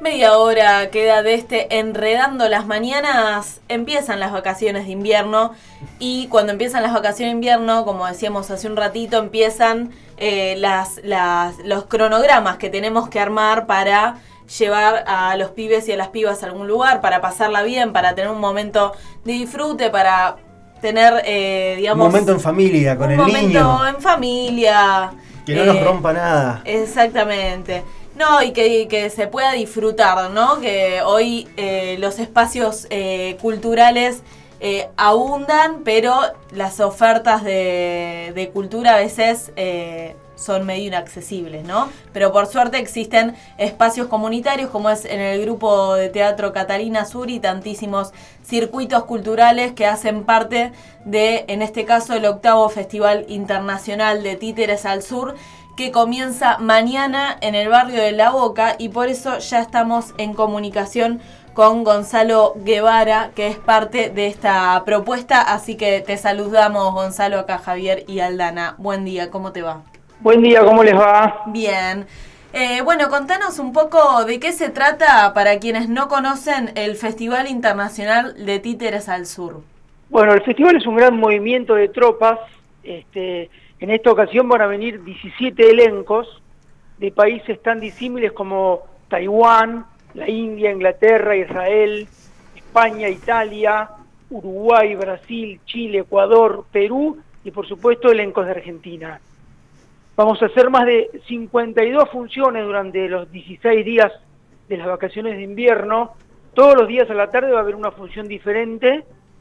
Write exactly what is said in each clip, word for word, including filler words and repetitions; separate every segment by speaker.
Speaker 1: Media hora queda de este Enredando las Mañanas. Empiezan las vacaciones de invierno y cuando empiezan las vacaciones de invierno, como decíamos hace un ratito, empiezan eh, las, las, los cronogramas que tenemos que armar para llevar a los pibes y a las pibas a algún lugar, para pasarla bien, para tener un momento de disfrute, para tener, eh, digamos...
Speaker 2: Un momento en familia, con el niño.
Speaker 1: Un momento en familia.
Speaker 2: Que no
Speaker 1: eh,
Speaker 2: nos rompa nada.
Speaker 1: Exactamente. No, y que, que se pueda disfrutar, ¿no? Que hoy eh, los espacios eh, culturales eh, abundan, pero las ofertas de, de cultura a veces eh, son medio inaccesibles, ¿no? Pero por suerte existen espacios comunitarios, como es en el grupo de teatro Catalina Sur, y tantísimos circuitos culturales que hacen parte de, en este caso, el octavo Festival Internacional de Títeres al Sur, que comienza mañana en el barrio de La Boca, y por eso ya estamos en comunicación con Gonzalo Guevara, que es parte de esta propuesta. Así que te saludamos, Gonzalo, acá Javier y Aldana. Buen día, ¿cómo te va?
Speaker 3: Buen día, ¿cómo les va?
Speaker 1: Bien. Eh, bueno, contanos un poco de qué se trata para quienes no conocen el Festival Internacional de Títeres al Sur.
Speaker 3: Bueno, el festival es un gran movimiento de tropas. Este, en esta ocasión van a venir diecisiete elencos de países tan disímiles como Taiwán, la India, Inglaterra, Israel, España, Italia, Uruguay, Brasil, Chile, Ecuador, Perú y por supuesto elencos de Argentina. Vamos a hacer más de cincuenta y dos funciones durante los dieciséis días de las vacaciones de invierno. Todos los días a la tarde va a haber una función diferente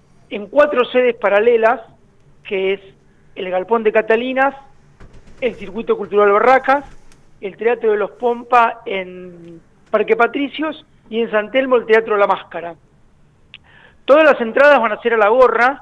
Speaker 3: en cuatro sedes paralelas, que es el Galpón de Catalinas, el Circuito Cultural Barracas, el Teatro de los Pompa en Parque Patricios y en San Telmo el Teatro La Máscara. Todas las entradas van a ser a la gorra,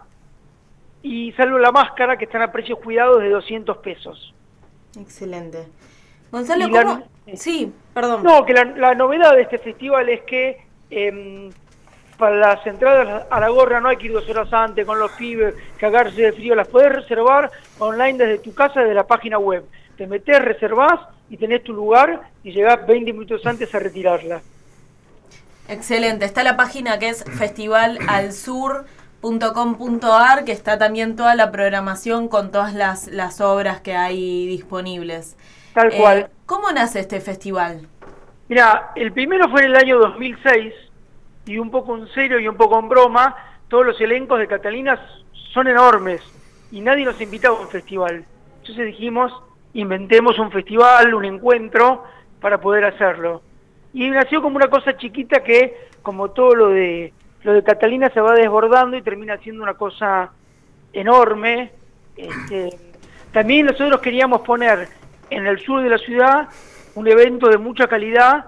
Speaker 3: y salvo la máscara, que están a precios cuidados de doscientos pesos.
Speaker 1: Excelente. Gonzalo,
Speaker 3: Y la-
Speaker 1: ¿cómo? Sí, perdón.
Speaker 3: No, que la, la novedad de este festival es que eh, para las entradas a la gorra no hay que ir dos horas antes con los pibes, cagarse de frío, las podés reservar online desde tu casa, desde la página web. Te metés, reservás y tenés tu lugar y llegás veinte minutos antes a retirarla.
Speaker 1: Excelente. Está la página que es festival al sur punto com punto a r, que está también toda la programación con todas las, las obras que hay disponibles.
Speaker 3: Tal
Speaker 1: Eh,
Speaker 3: cual.
Speaker 1: ¿Cómo nace este festival?
Speaker 3: Mira, el primero fue en el año dos mil seis, y un poco en serio y un poco en broma, todos los elencos de Catalinas son enormes y nadie nos invitaba a un festival. Entonces dijimos, inventemos un festival, un encuentro para poder hacerlo. Y nació como una cosa chiquita que, como todo lo de lo de Catalina, se va desbordando y termina siendo una cosa enorme. Este, también nosotros queríamos poner en el sur de la ciudad un evento de mucha calidad,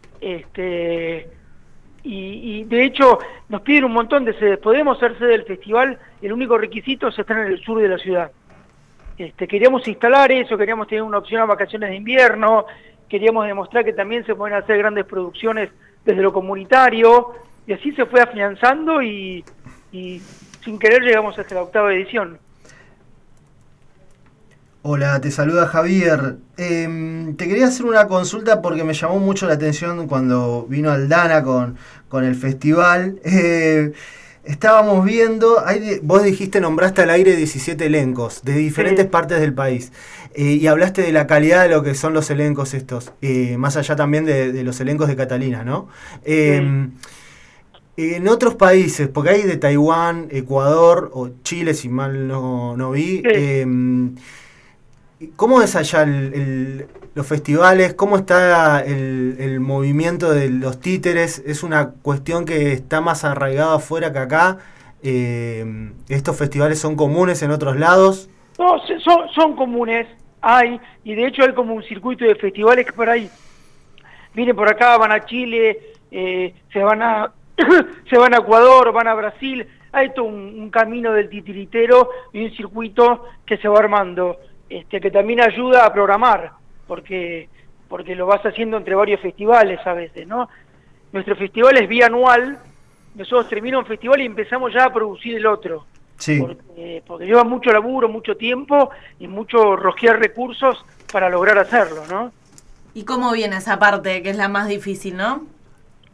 Speaker 3: este, y, y de hecho nos piden un montón de sedes. Podemos ser sede del festival, el único requisito es estar en el sur de la ciudad. Este, queríamos instalar eso, queríamos tener una opción a vacaciones de invierno, queríamos demostrar que también se pueden hacer grandes producciones desde lo comunitario, y así se fue afianzando y, y sin querer llegamos hasta la octava edición.
Speaker 2: Hola, te saluda Javier. Eh, te quería hacer una consulta porque me llamó mucho la atención cuando vino Aldana con, con el festival. Eh, estábamos viendo, hay, vos dijiste, nombraste al aire diecisiete elencos de diferentes
Speaker 3: Sí.
Speaker 2: partes del país. Eh, y hablaste de la calidad de lo que son los elencos estos, eh, más allá también de, de los elencos de Catalina, ¿no? Eh,
Speaker 3: Sí.
Speaker 2: En otros países, porque hay de Taiwán, Ecuador o Chile, si mal no, no vi,
Speaker 3: Sí.
Speaker 2: eh, ¿cómo es allá el, el, los festivales? ¿Cómo está el, el movimiento de los títeres? ¿Es una cuestión que está más arraigada afuera que acá? Eh, ¿Estos festivales son comunes en otros lados?
Speaker 3: No, se- son, son comunes, hay, y de hecho hay como un circuito de festivales que por ahí vienen por acá, van a Chile, eh, se van a se van a Ecuador, van a Brasil. Hay todo un, un camino del titiritero y un circuito que se va armando, este, que también ayuda a programar, porque porque lo vas haciendo entre varios festivales a veces, ¿no? Nuestro festival es bianual, nosotros terminamos un festival y empezamos ya a producir el otro.
Speaker 2: Sí.
Speaker 3: Porque, porque lleva mucho laburo, mucho tiempo y mucho rosquear recursos para lograr hacerlo, ¿no?
Speaker 1: ¿Y cómo viene esa parte, que es la más difícil, no?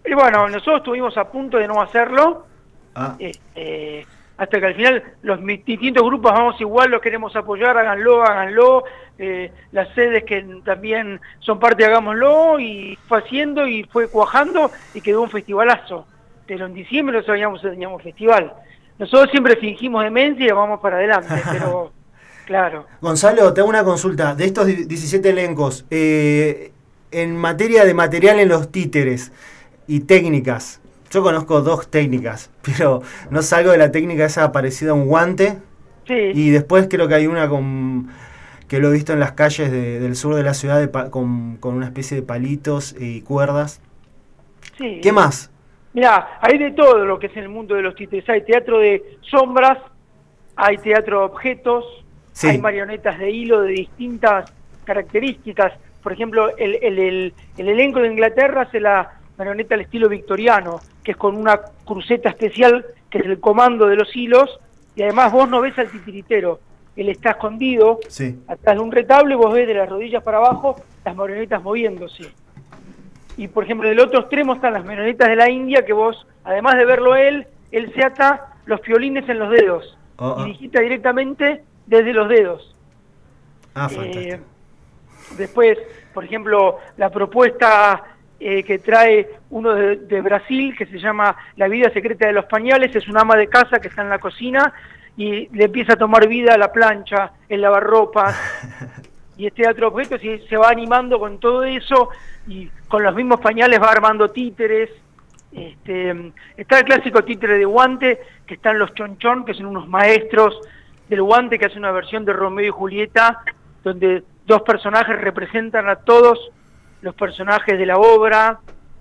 Speaker 3: Y bueno, nosotros estuvimos a punto de no hacerlo,
Speaker 2: Ah,
Speaker 3: este, hasta que al final los mi- distintos grupos vamos igual, los queremos apoyar, háganlo, háganlo, eh, las sedes que también son parte, hagámoslo, y fue haciendo y fue cuajando y quedó un festivalazo. Pero en diciembre no sabíamos si teníamos festival. Nosotros siempre fingimos demencia y vamos para adelante, pero claro.
Speaker 2: Gonzalo, te hago una consulta. De estos di- diecisiete elencos, eh, en materia de material en los títeres y técnicas, yo conozco dos técnicas, pero no salgo de la técnica esa parecida a un guante.
Speaker 3: Sí,
Speaker 2: Y después creo que hay una con que lo he visto en las calles de- del sur de la ciudad de pa- con, con una especie de palitos y cuerdas.
Speaker 3: sí.
Speaker 2: ¿Qué más?
Speaker 3: Mirá, hay de todo lo que es en el mundo de los títeres. Hay teatro de sombras, hay teatro de objetos,
Speaker 2: Sí.
Speaker 3: hay marionetas de hilo de distintas características. Por ejemplo, el, el, el, el elenco de Inglaterra hace la marioneta al estilo victoriano, que es con una cruceta especial, que es el comando de los hilos, y además vos no ves al titiritero. Él está escondido
Speaker 2: Sí.
Speaker 3: atrás de un retablo y vos ves de las rodillas para abajo las marionetas moviéndose. Y por ejemplo, del otro extremo están las marionetas de la India, que vos, además de verlo él, él se ata los piolines en los dedos
Speaker 2: Oh, oh.
Speaker 3: y digita directamente desde los dedos.
Speaker 2: Ah,
Speaker 3: Eh,
Speaker 2: fantástico.
Speaker 3: después, por ejemplo, la propuesta eh, que trae uno de, de Brasil, que se llama La vida secreta de los pañales, es una ama de casa que está en la cocina y le empieza a tomar vida a la plancha, el lavarropas. Y este teatro objeto se, se va animando con todo eso y con los mismos pañales va armando títeres. Este, está el clásico títere de guante, que están los chonchón, que son unos maestros del guante que hacen una versión de Romeo y Julieta, donde dos personajes representan a todos los personajes de la obra.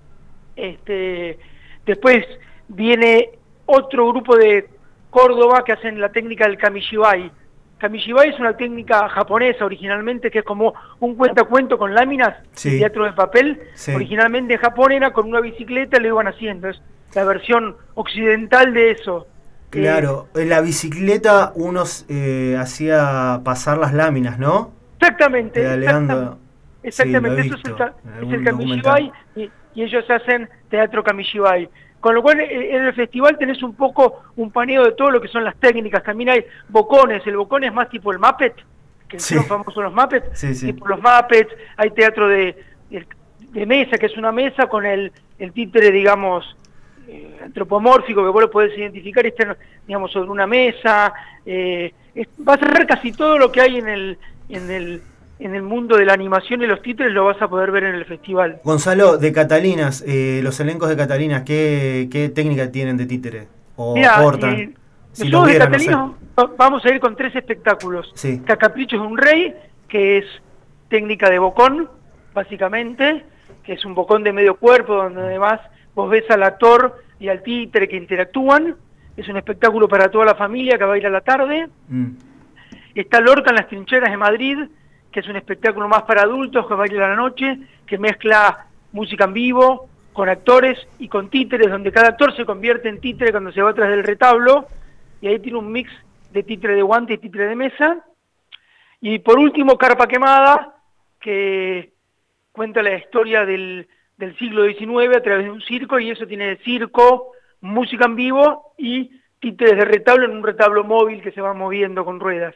Speaker 3: Este, después viene otro grupo de Córdoba que hacen la técnica del kamishibai. Kamishibai es una técnica japonesa originalmente, que es como un cuentacuento con láminas,
Speaker 2: Sí.
Speaker 3: teatro de papel.
Speaker 2: Sí.
Speaker 3: Originalmente en Japón era con una bicicleta, lo iban haciendo. Es la versión occidental de eso.
Speaker 2: Claro, en la bicicleta uno eh, hacía pasar las láminas, ¿no?
Speaker 3: Exactamente,
Speaker 2: Pedaleando.
Speaker 3: exactamente,
Speaker 2: Sí, lo he
Speaker 3: exactamente, eso es el,
Speaker 2: visto
Speaker 3: ka-
Speaker 2: en
Speaker 3: es
Speaker 2: algún
Speaker 3: el kamishibai y, y ellos hacen teatro kamishibai. Con lo cual eh, en el festival tenés un poco un paneo de todo lo que son las técnicas. También hay bocones, el bocón es más tipo el Muppet, que
Speaker 2: Sí.
Speaker 3: son famosos los Muppets,
Speaker 2: Sí, sí.
Speaker 3: tipo los Muppets. Hay teatro de, de, de mesa, que es una mesa con el, el títere, digamos, eh, antropomórfico, que vos lo podés identificar, y está, digamos, sobre una mesa. Eh, es, va a ser casi todo lo que hay en el, en el en el mundo de la animación y los títeres, lo vas a poder ver en el festival.
Speaker 2: Gonzalo, de Catalinas, eh, los elencos de Catalinas, ¿qué, qué técnica tienen de títere? ¿O
Speaker 3: Mira,
Speaker 2: aportan?
Speaker 3: eh,
Speaker 2: Si los
Speaker 3: nosotros de
Speaker 2: vieran, no sé.
Speaker 3: Catalinas va- vamos a ir con tres espectáculos.
Speaker 2: Sí.
Speaker 3: Cacaprichos de un rey, que es técnica de bocón, básicamente, que es un bocón de medio cuerpo, donde además vos ves al actor y al títere que interactúan. Es un espectáculo para toda la familia que va a ir a la tarde.
Speaker 2: Mm.
Speaker 3: Está Lorca en las trincheras de Madrid, que es un espectáculo más para adultos que va a ir a la noche, que mezcla música en vivo con actores y con títeres, donde cada actor se convierte en títere cuando se va atrás del retablo, y ahí tiene un mix de títere de guante y títere de mesa. Y por último, Carpa Quemada, que cuenta la historia del, del siglo diecinueve a través de un circo, y eso tiene circo, música en vivo y títeres de retablo en un retablo móvil que se va moviendo con ruedas.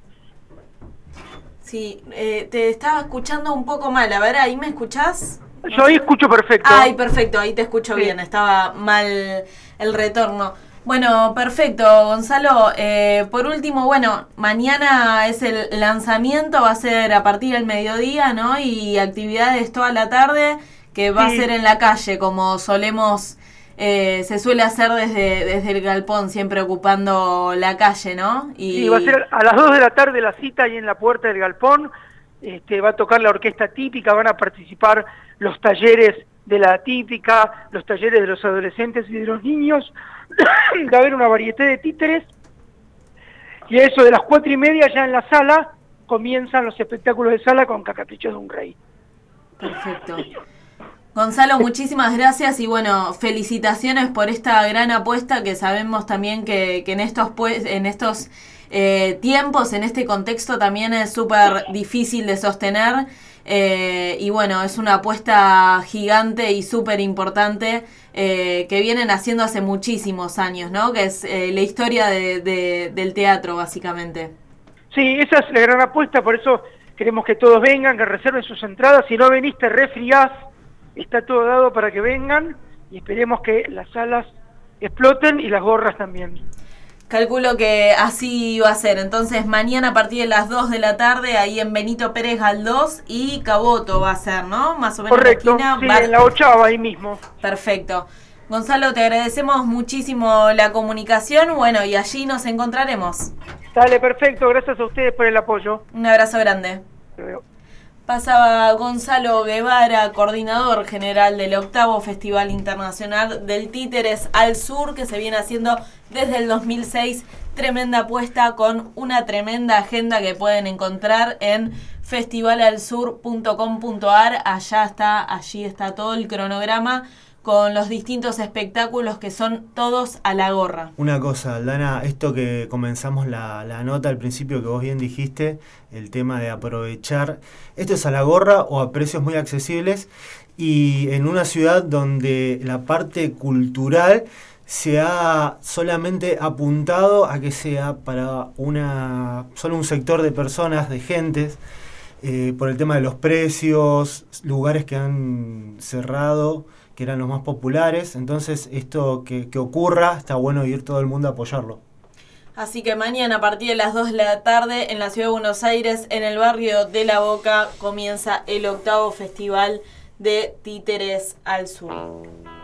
Speaker 1: Sí, eh, te estaba escuchando un poco mal. A ver, ¿ahí me escuchás?
Speaker 3: Yo ahí escucho perfecto.
Speaker 1: Ay, perfecto, ahí te escucho
Speaker 3: Sí.
Speaker 1: bien. Estaba mal el retorno. Bueno, perfecto, Gonzalo. Eh, por último, bueno, mañana es el lanzamiento, va a ser a partir del mediodía, ¿no? Y actividades toda la tarde, que va
Speaker 3: Sí.
Speaker 1: a ser en la calle, como solemos, eh, se suele hacer desde, desde el galpón, siempre ocupando la calle, ¿no?
Speaker 3: Y va a ser a las dos de la tarde la cita ahí en la puerta del galpón. Este, va a tocar la orquesta típica, van a participar los talleres de la típica, los talleres de los adolescentes y de los niños. Va a haber una variedad de títeres. Y a eso de las cuatro y media ya en la sala comienzan los espectáculos de sala con Cacaprichos de un rey.
Speaker 1: Perfecto. Gonzalo, muchísimas gracias y bueno, felicitaciones por esta gran apuesta que sabemos también que, que en estos pues, en estos eh, tiempos, en este contexto también es súper difícil de sostener Eh, y bueno, es una apuesta gigante y súper importante eh, que vienen haciendo hace muchísimos años, ¿no? Que es eh, la historia de, de, del teatro, básicamente.
Speaker 3: Sí, esa es la gran apuesta, por eso queremos que todos vengan, que reserven sus entradas. Si no venís, te resfriás, está todo dado para que vengan y esperemos que las salas exploten y las gorras también.
Speaker 1: Calculo que así va a ser. Entonces, mañana a partir de las dos de la tarde, ahí en Benito Pérez Galdós y Caboto va a ser, ¿no? Más o menos.
Speaker 3: Correcto,
Speaker 1: en la esquina.
Speaker 3: sí,
Speaker 1: Bar...
Speaker 3: en la ochava, ahí mismo.
Speaker 1: Perfecto. Gonzalo, te agradecemos muchísimo la comunicación. Bueno, y allí nos encontraremos.
Speaker 3: Dale, perfecto. Gracias a ustedes por el apoyo.
Speaker 1: Un abrazo grande.
Speaker 3: Hasta luego.
Speaker 1: Pasaba Gonzalo Guevara, coordinador general del octavo Festival Internacional del Títeres al Sur, que se viene haciendo desde el dos mil seis. Tremenda apuesta con una tremenda agenda que pueden encontrar en festival al sur punto com punto a r. Allá está, allí está todo el cronograma con los distintos espectáculos que son todos a la gorra.
Speaker 2: Una cosa, Aldana, esto que comenzamos la, la nota al principio que vos bien dijiste, el tema de aprovechar, esto es a la gorra o a precios muy accesibles y en una ciudad donde la parte cultural se ha solamente apuntado a que sea para una solo un sector de personas, de gentes, eh, por el tema de los precios, lugares que han cerrado, que eran los más populares. Entonces esto que, que ocurra, está bueno ir todo el mundo a apoyarlo.
Speaker 1: Así que mañana a partir de las dos de la tarde en la ciudad de Buenos Aires, en el barrio de La Boca, comienza el octavo Festival de Títeres al Sur.